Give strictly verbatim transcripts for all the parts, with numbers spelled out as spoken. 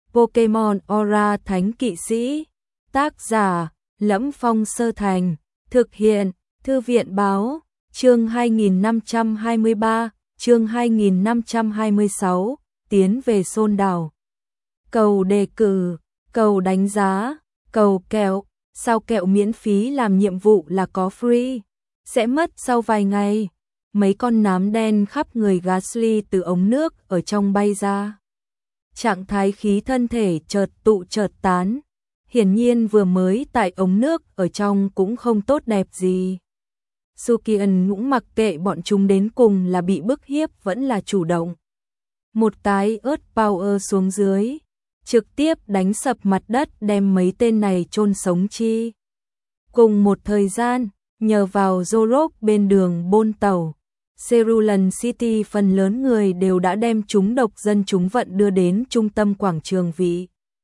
Pokemon Aura Thánh Kỵ Sĩ. Tác giả: Lẫm Phong Sơ Thành. Thực hiện: Thư viện báo. Chương hai nghìn năm trăm hai mươi ba, chương hai nghìn năm trăm hai mươi sáu, tiến về Xôn Đảo. Cầu đề cử, cầu đánh giá, cầu kẹo, sao kẹo miễn phí làm nhiệm vụ là có free, sẽ mất sau vài ngày. Mấy con nám đen khắp người Ghastly từ ống nước ở trong bay ra. Trạng thái khí thân thể chợt tụ chợt tán, hiển nhiên vừa mới tại ống nước ở trong cũng không tốt đẹp gì. Sukian cũng mặc kệ bọn chúng đến cùng là bị bức hiếp vẫn là chủ động. Một cái Earth Power xuống dưới, trực tiếp đánh sập mặt đất đem mấy tên này chôn sống chi. Cùng một thời gian, nhờ vào Zorok bên đường bôn tàu, Cerulean City phần lớn người đều đã đem chúng độc dân chúng vận đưa đến trung tâm quảng trường vị.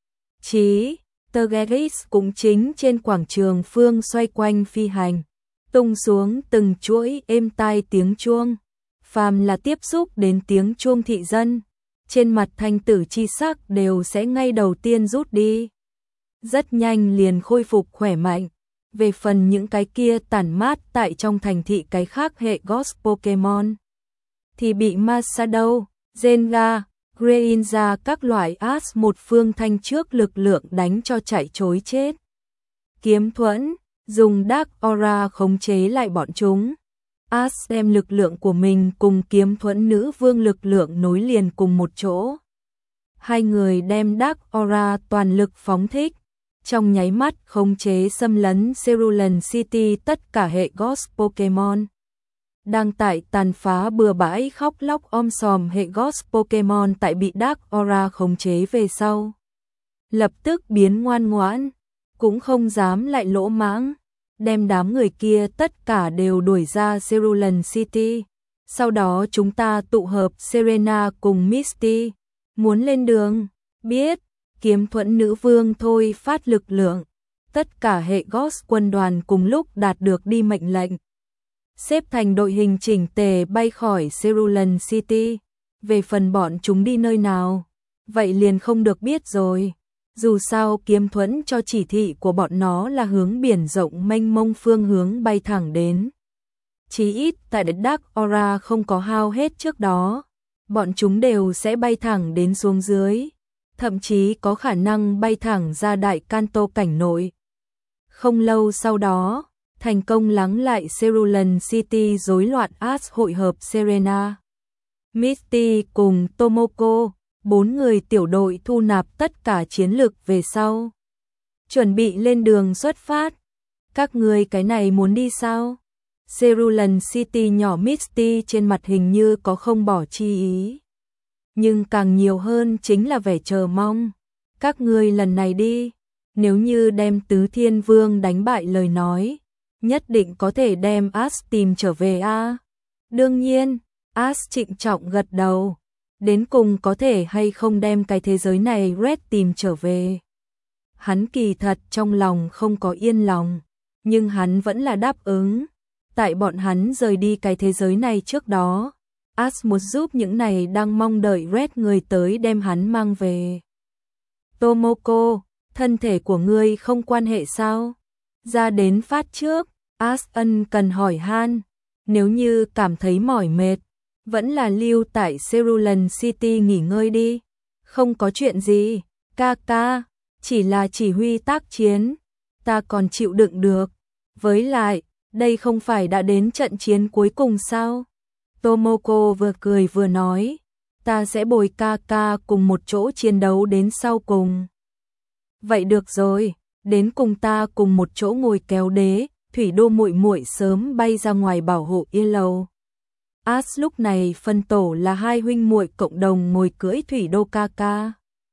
Chí, Tergeris cũng chính trên quảng trường phương xoay quanh phi hành, tung xuống từng chuỗi êm tai tiếng chuông. Phàm là tiếp xúc đến tiếng chuông thị dân, trên mặt thanh tử chi sắc đều sẽ ngay đầu tiên rút đi. Rất nhanh liền khôi phục khỏe mạnh. Về phần những cái kia tản mát tại trong thành thị cái khác hệ Ghost Pokemon, thì bị Masadou, Zenga, Greninja các loại As một phương thanh trước lực lượng đánh cho chạy trối chết. Kiếm Thuẫn dùng Dark Aura khống chế lại bọn chúng. As đem lực lượng của mình cùng Kiếm Thuẫn nữ vương lực lượng nối liền cùng một chỗ. Hai người đem Dark Aura toàn lực phóng thích, trong nháy mắt khống chế xâm lấn Cerulean City tất cả hệ Ghost Pokemon. Đang tại tàn phá bừa bãi khóc lóc om sòm hệ Ghost Pokemon tại bị Dark Aura khống chế về sau, lập tức biến ngoan ngoãn, cũng không dám lại lỗ mãng, đem đám người kia tất cả đều đuổi ra Cerulean City. Sau đó chúng ta tụ hợp Serena cùng Misty, muốn lên đường. Biết. Kiếm Thuẫn nữ vương thôi phát lực lượng, tất cả hệ Ghost quân đoàn cùng lúc đạt được đi mệnh lệnh, xếp thành đội hình chỉnh tề bay khỏi Cerulean City. Về phần bọn chúng đi nơi nào, vậy liền không được biết rồi. Dù sao Kiếm Thuẫn cho chỉ thị của bọn nó là hướng biển rộng mênh mông phương hướng bay thẳng đến. Chí ít tại Dark Aura không có hao hết trước đó, bọn chúng đều sẽ bay thẳng đến xuống dưới, thậm chí có khả năng bay thẳng ra Đại Kanto cảnh nội. Không lâu sau đó, thành công lắng lại Cerulean City rối loạn. As hội hợp Serena, Misty cùng Tomoko, bốn người tiểu đội thu nạp tất cả chiến lực về sau, chuẩn bị lên đường xuất phát. Các người cái này muốn đi sao? Cerulean City nhỏ Misty trên mặt hình như có không bỏ chi ý, nhưng càng nhiều hơn chính là vẻ chờ mong. Các ngươi lần này đi, nếu như đem Tứ Thiên Vương đánh bại lời nói, nhất định có thể đem As tìm trở về a. À? Đương nhiên, As trịnh trọng gật đầu. Đến cùng có thể hay không đem cái thế giới này Red tìm trở về. Hắn kỳ thật trong lòng không có yên lòng, nhưng hắn vẫn là đáp ứng. Tại bọn hắn rời đi cái thế giới này trước đó, As muốn giúp những này đang mong đợi Red người tới đem hắn mang về. Tomoko, thân thể của ngươi không quan hệ sao? Ra đến phát trước, As ân cần hỏi han. Nếu như cảm thấy mỏi mệt, vẫn là lưu tại Cerulean City nghỉ ngơi đi. Không có chuyện gì, ca ca, chỉ là chỉ huy tác chiến, ta còn chịu đựng được. Với lại, đây không phải đã đến trận chiến cuối cùng sao? Tomoko vừa cười vừa nói, ta sẽ bồi ca ca cùng một chỗ chiến đấu đến sau cùng. Vậy được rồi, đến cùng ta cùng một chỗ ngồi kéo đế, thủy đô muội muội sớm bay ra ngoài bảo hộ yên lầu. As lúc này phân tổ là hai huynh muội cộng đồng ngồi cưỡi thủy đô ca ca.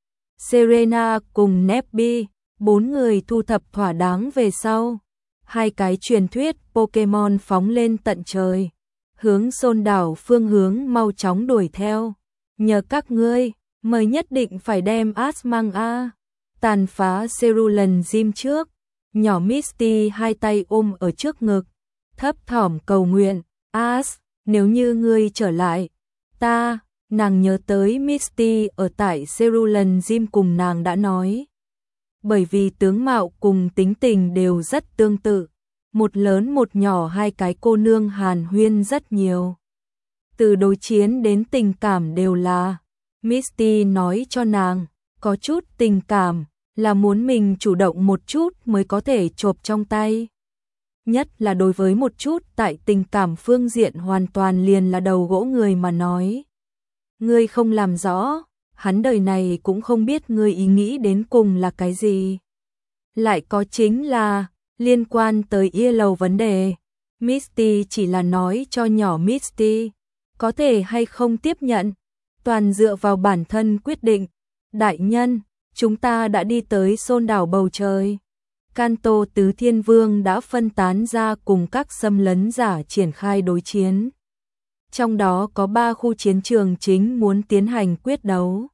Serena cùng Nebby, bốn người thu thập thỏa đáng về sau. Hai cái truyền thuyết Pokemon phóng lên tận trời, hướng Xôn Đảo phương hướng mau chóng đuổi theo. Nhờ các ngươi, mời nhất định phải đem As mang a. Tàn phá Cerulean Gym trước, nhỏ Misty hai tay ôm ở trước ngực, thấp thỏm cầu nguyện, As, nếu như ngươi trở lại, ta, Nàng nhớ tới Misty ở tại Cerulean Gym cùng nàng đã nói. Bởi vì tướng mạo cùng tính tình đều rất tương tự. Một lớn một nhỏ hai cái cô nương hàn huyên rất nhiều. Từ đối chiến đến tình cảm đều là. Misty nói cho nàng, có chút tình cảm, là muốn mình chủ động một chút mới có thể chộp trong tay. Nhất là đối với một chút tại tình cảm phương diện hoàn toàn liền là đầu gỗ người mà nói. Ngươi không làm rõ, hắn đời này cũng không biết ngươi ý nghĩ đến cùng là cái gì. Lại có chính là, liên quan tới Yellow vấn đề, Misty chỉ là nói cho nhỏ Misty, có thể hay không tiếp nhận, toàn dựa vào bản thân quyết định. Đại nhân, chúng ta đã đi tới xôn đảo bầu trời. Kanto Tứ Thiên Vương đã phân tán ra cùng các xâm lấn giả triển khai đối chiến. Trong đó có ba khu chiến trường chính muốn tiến hành quyết đấu.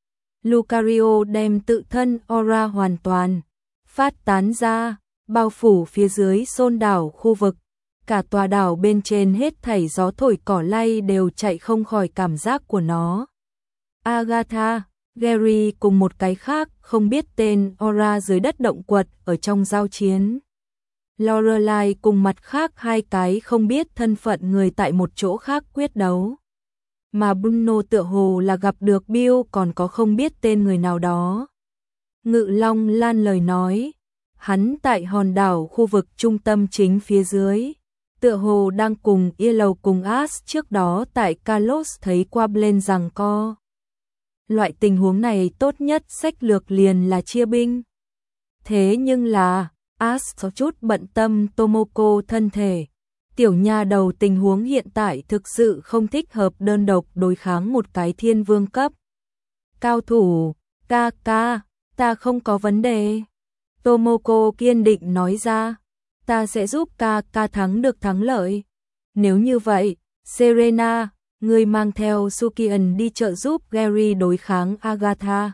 Lucario đem tự thân aura hoàn toàn phát tán ra, bao phủ phía dưới xôn đảo khu vực. Cả tòa đảo bên trên hết thảy gió thổi cỏ lay đều chạy không khỏi cảm giác của nó. Agatha, Gary cùng một cái khác không biết tên aura dưới đất động quật ở trong giao chiến. Lorelai cùng mặt khác hai cái không biết thân phận người tại một chỗ khác quyết đấu. Mà Bruno tựa hồ là gặp được Bill còn có không biết tên người nào đó. Ngự Long Lan lời nói, hắn tại hòn đảo khu vực trung tâm chính phía dưới. Tựa hồ đang cùng Yellow cùng Ash trước đó tại Kalos thấy qua Blaine giằng co. Loại tình huống này tốt nhất sách lược liền là chia binh. Thế nhưng là, Ash có chút bận tâm Tomoko thân thể. Tiểu nha đầu tình huống hiện tại thực sự không thích hợp đơn độc đối kháng một cái thiên vương cấp. Cao thủ, ca ca, ta không có vấn đề. Tomoko kiên định nói ra, ta sẽ giúp ca ca thắng được thắng lợi. Nếu như vậy, Serena, người mang theo Sukian đi trợ giúp Gary đối kháng Agatha.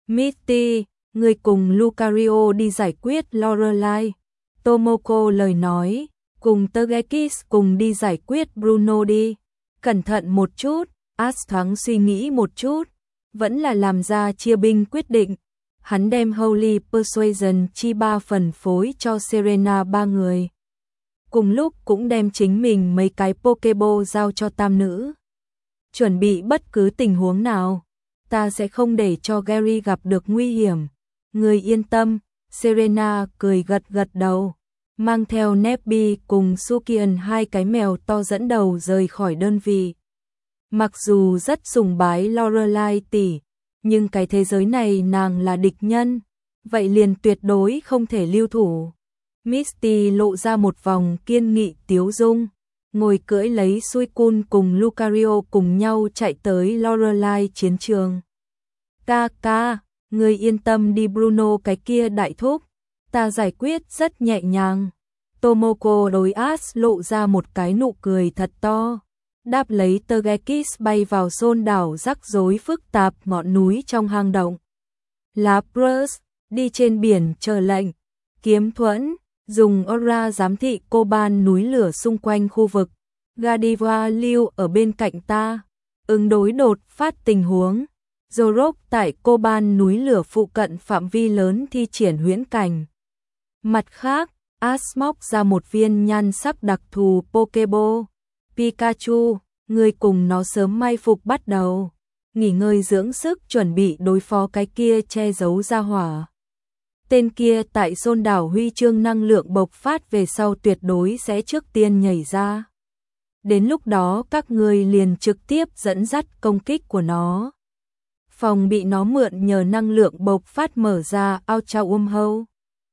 Misty, người cùng Lucario đi giải quyết Lorelai. Tomoko lời nói, cùng Tergekis cùng đi giải quyết Bruno đi. Cẩn thận một chút, Ash thoáng suy nghĩ một chút, vẫn là làm ra chia binh quyết định. Hắn đem Holy Persuasion chi ba phần phối cho Serena ba người. Cùng lúc cũng đem chính mình mấy cái Pokeball giao cho tam nữ. Chuẩn bị bất cứ tình huống nào, ta sẽ không để cho Gary gặp được nguy hiểm. Người yên tâm, Serena cười gật gật đầu, mang theo Nebby cùng Sukian hai cái mèo to dẫn đầu rời khỏi đơn vị. Mặc dù rất sùng bái Lorelai tỷ, nhưng cái thế giới này nàng là địch nhân, vậy liền tuyệt đối không thể lưu thủ. Misty lộ ra một vòng kiên nghị tiếu dung, ngồi cưỡi lấy Suicune cùng Lucario cùng nhau chạy tới Lorelai chiến trường. Ca ca, người yên tâm đi Bruno cái kia đại thúc, ta giải quyết rất nhẹ nhàng. Tomoko đối Ash lộ ra một cái nụ cười thật to. Đáp lấy Tergekis bay vào xôn đảo rắc rối phức tạp ngọn núi trong hang động. Lapras, đi trên biển chờ lệnh. Kiếm Thuẫn, dùng aura giám thị cô ban núi lửa xung quanh khu vực. Godiva lưu ở bên cạnh ta. Ứng đối đột phát tình huống. Zorok tại cô ban núi lửa phụ cận phạm vi lớn thi triển huyễn cảnh. Mặt khác, Ash móc ra một viên nhan sắc đặc thù Pokeball. Pikachu, người cùng nó sớm mai phục bắt đầu. Nghỉ ngơi dưỡng sức chuẩn bị đối phó cái kia che giấu ra hỏa. Tên kia tại xôn đảo huy chương năng lượng bộc phát về sau tuyệt đối sẽ trước tiên nhảy ra. Đến lúc đó các người liền trực tiếp dẫn dắt công kích của nó. Phòng bị nó mượn nhờ năng lượng bộc phát mở ra Ultra Wormhole.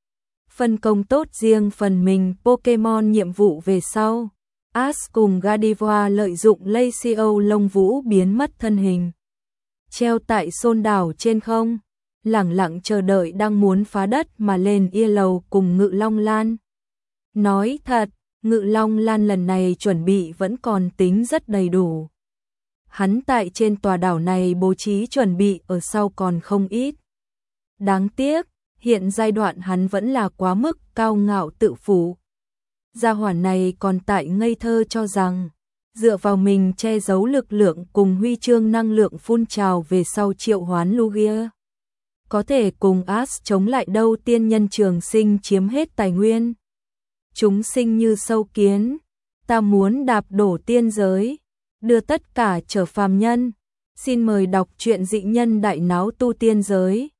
Phân công tốt riêng phần mình Pokemon nhiệm vụ về sau. Ash cùng Godiva lợi dụng Lacio lông vũ biến mất thân hình. Treo tại xôn đảo trên không, lẳng lặng chờ đợi đang muốn phá đất mà lên Yellow cùng Ngự Long Lan. Nói thật, Ngự Long Lan lần này chuẩn bị vẫn còn tính rất đầy đủ. Hắn tại trên tòa đảo này bố trí chuẩn bị ở sau còn không ít. Đáng tiếc, hiện giai đoạn hắn vẫn là quá mức cao ngạo tự phụ. Gia hỏa này còn tại ngây thơ cho rằng dựa vào mình che giấu lực lượng cùng huy chương năng lượng phun trào về sau triệu hoán Lugia. Có thể cùng Ash chống lại đâu, tiên nhân trường sinh chiếm hết tài nguyên. Chúng sinh như sâu kiến, ta muốn đạp đổ tiên giới, đưa tất cả trở phàm nhân. Xin mời đọc truyện Dị Nhân Đại Náo Tu Tiên Giới.